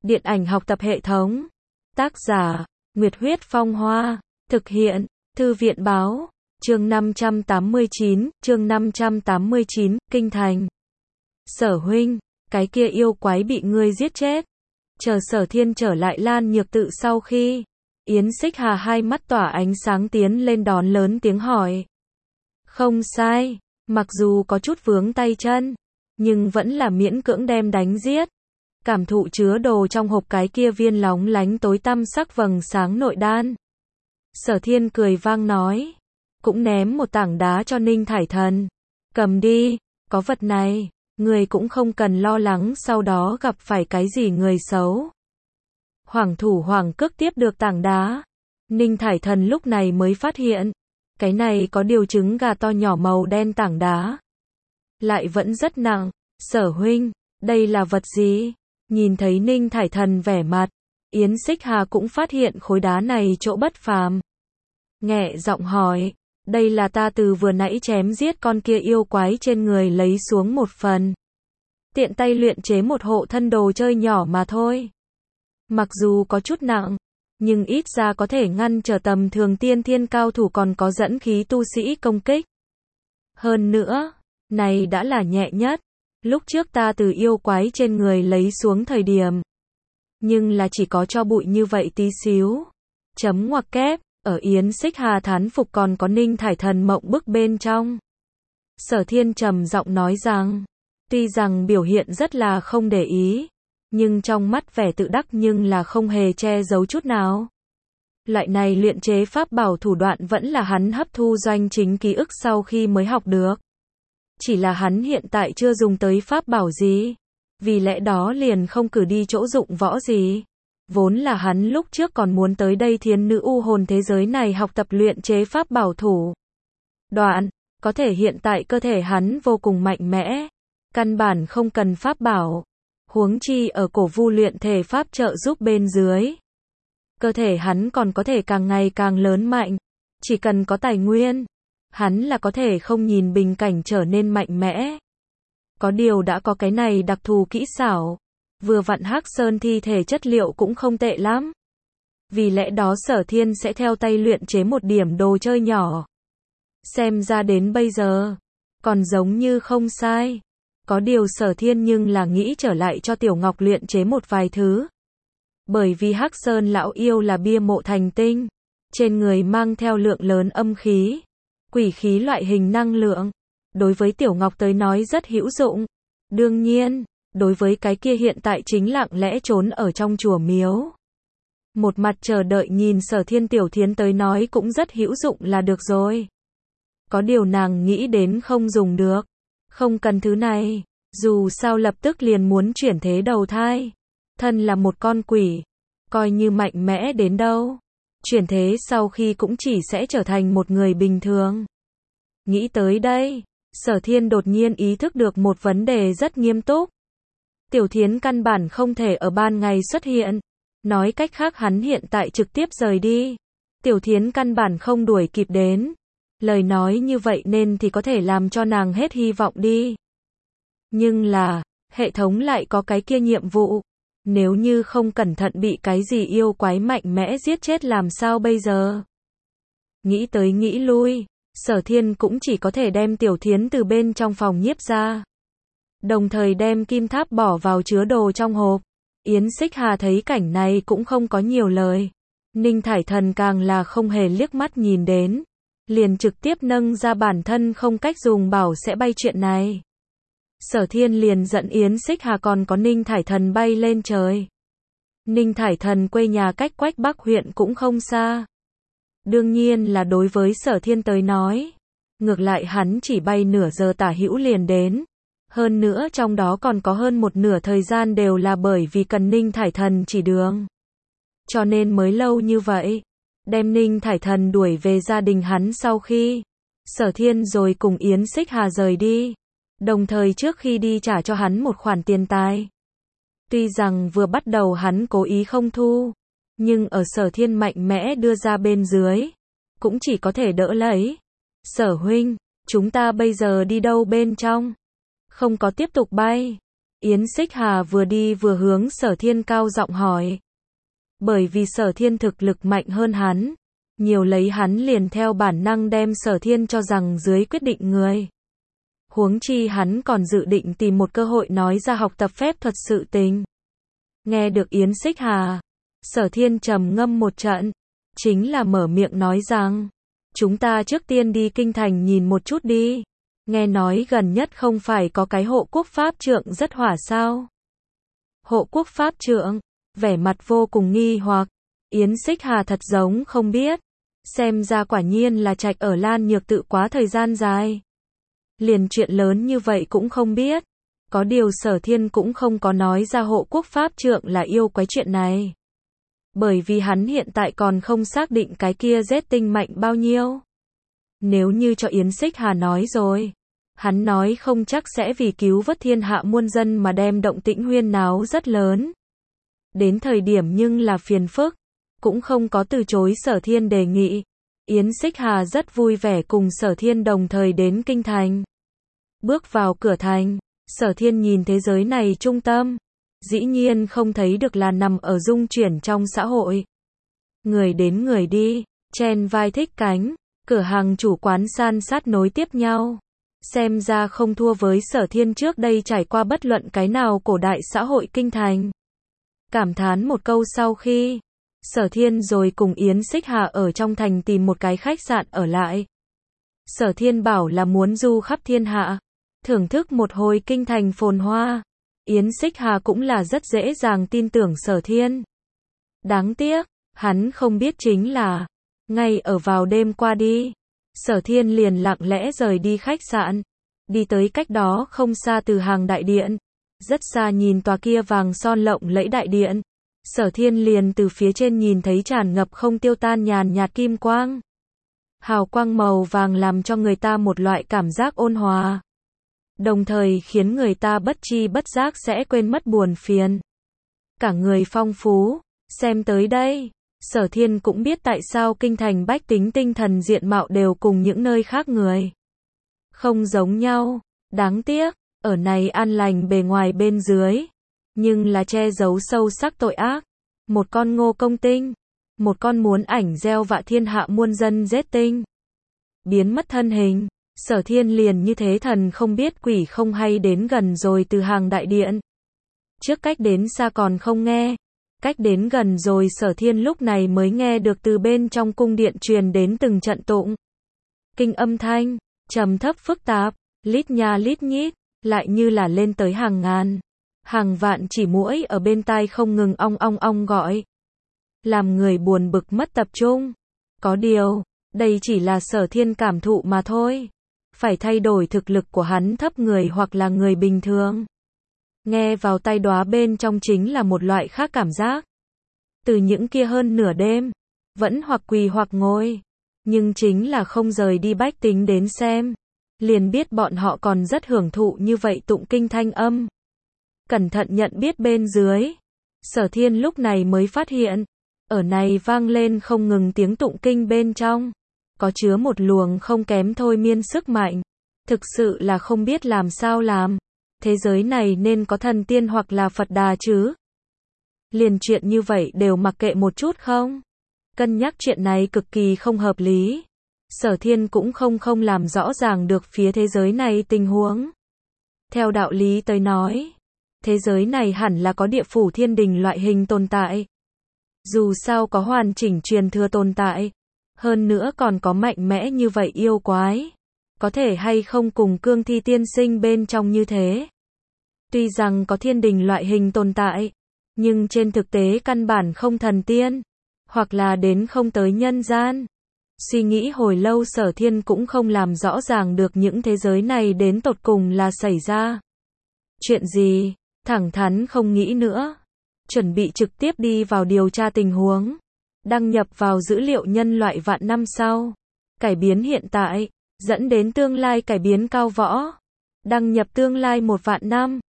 Điện ảnh học tập hệ thống. Tác giả, Nguyệt Huyết Phong Hoa. Thực hiện, Thư viện Báo. Chương 589, Kinh Thành. Sở huynh, cái kia yêu quái bị ngươi giết chết. Chờ Sở Thiên trở lại Lan Nhược Tự sau khi, Yến Xích Hà hai mắt tỏa ánh sáng tiến lên đón lớn tiếng hỏi. Không sai, mặc dù có chút vướng tay chân, nhưng vẫn là miễn cưỡng đem đánh giết. Cảm thụ chứa đồ trong hộp cái kia viên lóng lánh tối tăm sắc vầng sáng nội đan. Sở Thiên cười vang nói, cũng ném một tảng đá cho Ninh Thải Thần. Cầm đi, có vật này, người cũng không cần lo lắng sau đó gặp phải cái gì người xấu. Hoàng thủ Hoàng Cước tiếp được tảng đá. Ninh Thải Thần lúc này mới phát hiện, cái này có điều trứng gà to nhỏ màu đen tảng đá. Lại vẫn rất nặng. Sở huynh, đây là vật gì? Nhìn thấy Ninh Thải Thần vẻ mặt, Yến Xích Hà cũng phát hiện khối đá này chỗ bất phàm. Nhẹ giọng hỏi, đây là ta từ vừa nãy chém giết con kia yêu quái trên người lấy xuống một phần. Tiện tay luyện chế một hộ thân đồ chơi nhỏ mà thôi. Mặc dù có chút nặng, nhưng ít ra có thể ngăn trở tầm thường tiên thiên cao thủ còn có dẫn khí tu sĩ công kích. Hơn nữa, này đã là nhẹ nhất. Lúc trước ta từ yêu quái trên người lấy xuống thời điểm, nhưng là chỉ có cho bụi như vậy tí xíu. Chấm ngoặc kép, ở Yến Xích Hà thán phục còn có Ninh Thải Thần mộng bức bên trong. Sở Thiên trầm giọng nói rằng, tuy rằng biểu hiện rất là không để ý, nhưng trong mắt vẻ tự đắc nhưng là không hề che giấu chút nào. Loại này luyện chế pháp bảo thủ đoạn vẫn là hắn hấp thu doanh chính ký ức sau khi mới học được. Chỉ là hắn hiện tại chưa dùng tới pháp bảo gì, vì lẽ đó liền không cử đi chỗ dụng võ gì. Vốn là hắn lúc trước còn muốn tới đây Thiên Nữ U Hồn thế giới này học tập luyện chế pháp bảo thủ đoạn, có thể hiện tại cơ thể hắn vô cùng mạnh mẽ, căn bản không cần pháp bảo, huống chi ở cổ vu luyện thể pháp trợ giúp bên dưới. Cơ thể hắn còn có thể càng ngày càng lớn mạnh, chỉ cần có tài nguyên, hắn là có thể không nhìn bình cảnh trở nên mạnh mẽ. Có điều đã có cái này đặc thù kỹ xảo, vừa vặn Hắc Sơn thi thể chất liệu cũng không tệ lắm. Vì lẽ đó Sở Thiên sẽ theo tay luyện chế một điểm đồ chơi nhỏ. Xem ra đến bây giờ, còn giống như không sai. Có điều Sở Thiên nhưng là nghĩ trở lại cho Tiểu Ngọc luyện chế một vài thứ. Bởi vì Hắc Sơn lão yêu là bia mộ thành tinh, trên người mang theo lượng lớn âm khí, quỷ khí loại hình năng lượng, đối với Tiểu Ngọc tới nói rất hữu dụng. Đương nhiên, đối với cái kia hiện tại chính lặng lẽ trốn ở trong chùa miếu, một mặt chờ đợi nhìn Sở Thiên Tiểu Thiến tới nói cũng rất hữu dụng là được rồi. Có điều nàng nghĩ đến không dùng được, không cần thứ này, dù sao lập tức liền muốn chuyển thế đầu thai. Thân là một con quỷ, coi như mạnh mẽ đến đâu, chuyển thế sau khi cũng chỉ sẽ trở thành một người bình thường. Nghĩ tới đây, Sở Thiên đột nhiên ý thức được một vấn đề rất nghiêm túc. Tiểu Thiến căn bản không thể ở ban ngày xuất hiện. Nói cách khác hắn hiện tại trực tiếp rời đi, Tiểu Thiến căn bản không đuổi kịp đến. Lời nói như vậy nên thì có thể làm cho nàng hết hy vọng đi. Nhưng là, hệ thống lại có cái kia nhiệm vụ. Nếu như không cẩn thận bị cái gì yêu quái mạnh mẽ giết chết làm sao bây giờ? Nghĩ tới nghĩ lui, Sở Thiên cũng chỉ có thể đem Tiểu Thiến từ bên trong phòng nhiếp ra. Đồng thời đem kim tháp bỏ vào chứa đồ trong hộp. Yến Xích Hà thấy cảnh này cũng không có nhiều lời. Ninh Thải Thần càng là không hề liếc mắt nhìn đến, liền trực tiếp nâng ra bản thân không cách dùng bảo sẽ bay chuyện này. Sở Thiên liền dẫn Yến Xích Hà còn có Ninh Thải Thần bay lên trời. Ninh Thải Thần quê nhà cách Quách Bắc huyện cũng không xa. Đương nhiên là đối với Sở Thiên tới nói, ngược lại hắn chỉ bay nửa giờ tả hữu liền đến. Hơn nữa trong đó còn có hơn một nửa thời gian đều là bởi vì cần Ninh Thải Thần chỉ đường. Cho nên mới lâu như vậy. Đem Ninh Thải Thần đuổi về gia đình hắn sau khi, Sở Thiên rồi cùng Yến Xích Hà rời đi. Đồng thời trước khi đi trả cho hắn một khoản tiền tài. Tuy rằng vừa bắt đầu hắn cố ý không thu, nhưng ở Sở Thiên mạnh mẽ đưa ra bên dưới, cũng chỉ có thể đỡ lấy. Sở huynh, chúng ta bây giờ đi đâu bên trong? Không có tiếp tục bay. Yến Xích Hà vừa đi vừa hướng Sở Thiên cao giọng hỏi. Bởi vì Sở Thiên thực lực mạnh hơn hắn, nhiều lấy hắn liền theo bản năng đem Sở Thiên cho rằng dưới quyết định người. Huống chi hắn còn dự định tìm một cơ hội nói ra học tập phép thuật sự tình. Nghe được Yến Xích Hà, Sở Thiên trầm ngâm một trận, chính là mở miệng nói rằng, chúng ta trước tiên đi kinh thành nhìn một chút đi. Nghe nói gần nhất không phải có cái hộ quốc pháp trượng rất hỏa sao? Hộ quốc pháp trượng, vẻ mặt vô cùng nghi hoặc, Yến Xích Hà thật giống không biết, xem ra quả nhiên là trạch ở Lan Nhược tự quá thời gian dài. Liền chuyện lớn như vậy cũng không biết, có điều Sở Thiên cũng không có nói ra hộ quốc pháp trượng là yêu quái chuyện này. Bởi vì hắn hiện tại còn không xác định cái kia Z tinh mạnh bao nhiêu. Nếu như cho Yến Xích Hà nói rồi, hắn nói không chắc sẽ vì cứu vớt thiên hạ muôn dân mà đem động tĩnh huyên náo rất lớn. Đến thời điểm nhưng là phiền phức, cũng không có từ chối Sở Thiên đề nghị. Yến Xích Hà rất vui vẻ cùng Sở Thiên đồng thời đến kinh thành. Bước vào cửa thành, Sở Thiên nhìn thế giới này trung tâm, dĩ nhiên không thấy được là nằm ở dung chuyển trong xã hội. Người đến người đi, chen vai thích cánh, cửa hàng chủ quán san sát nối tiếp nhau. Xem ra không thua với Sở Thiên trước đây trải qua bất luận cái nào cổ đại xã hội kinh thành. Cảm thán một câu sau khi, Sở Thiên rồi cùng Yến Xích Hà ở trong thành tìm một cái khách sạn ở lại. Sở Thiên bảo là muốn du khắp thiên hạ, thưởng thức một hồi kinh thành phồn hoa. Yến Xích Hà cũng là rất dễ dàng tin tưởng Sở Thiên. Đáng tiếc, hắn không biết chính là, ngay ở vào đêm qua đi, Sở Thiên liền lặng lẽ rời đi khách sạn, đi tới cách đó không xa từ hàng đại điện. Rất xa nhìn tòa kia vàng son lộng lẫy đại điện, Sở Thiên liền từ phía trên nhìn thấy tràn ngập không tiêu tan nhàn nhạt kim quang. Hào quang màu vàng làm cho người ta một loại cảm giác ôn hòa, đồng thời khiến người ta bất chi bất giác sẽ quên mất buồn phiền. Cả người phong phú, xem tới đây, Sở Thiên cũng biết tại sao kinh thành bách tính tinh thần diện mạo đều cùng những nơi khác người không giống nhau. Đáng tiếc, ở này an lành bề ngoài bên dưới, nhưng là che giấu sâu sắc tội ác. Một con Ngô Công Tinh, một con muốn ảnh gieo vạ thiên hạ muôn dân Z tinh, biến mất thân hình. Sở Thiên liền như thế thần không biết quỷ không hay đến gần rồi từ hàng đại điện. Trước cách đến xa còn không nghe, cách đến gần rồi Sở Thiên lúc này mới nghe được từ bên trong cung điện truyền đến từng trận tụng kinh âm thanh, trầm thấp phức tạp, lít nha lít nhít, lại như là lên tới hàng ngàn, hàng vạn chỉ muỗi ở bên tai không ngừng ong ong ong gọi, làm người buồn bực mất tập trung. Có điều, đây chỉ là Sở Thiên cảm thụ mà thôi. Phải thay đổi thực lực của hắn thấp người hoặc là người bình thường, nghe vào tai đóa bên trong chính là một loại khác cảm giác. Từ những kia hơn nửa đêm, vẫn hoặc quỳ hoặc ngồi, nhưng chính là không rời đi bách tính đến xem, liền biết bọn họ còn rất hưởng thụ như vậy tụng kinh thanh âm. Cẩn thận nhận biết bên dưới, Sở Thiên lúc này mới phát hiện, ở này vang lên không ngừng tiếng tụng kinh bên trong, có chứa một luồng không kém thôi miên sức mạnh. Thực sự là không biết làm sao làm. Thế giới này nên có thần tiên hoặc là Phật Đà chứ. Liền chuyện như vậy đều mặc kệ một chút không? Cân nhắc chuyện này cực kỳ không hợp lý. Sở Thiên cũng không làm rõ ràng được phía thế giới này tình huống. Theo đạo lý tới nói, thế giới này hẳn là có địa phủ thiên đình loại hình tồn tại. Dù sao có hoàn chỉnh truyền thừa tồn tại, hơn nữa còn có mạnh mẽ như vậy yêu quái, có thể hay không cùng cương thi tiên sinh bên trong như thế. Tuy rằng có thiên đình loại hình tồn tại, nhưng trên thực tế căn bản không thần tiên, hoặc là đến không tới nhân gian. Suy nghĩ hồi lâu Sở Thiên cũng không làm rõ ràng được những thế giới này đến tột cùng là xảy ra chuyện gì, thẳng thắn không nghĩ nữa. Chuẩn bị trực tiếp đi vào điều tra tình huống, đăng nhập vào dữ liệu nhân loại vạn năm sau, cải biến hiện tại, dẫn đến tương lai cải biến cao võ, đăng nhập tương lai 1 vạn năm.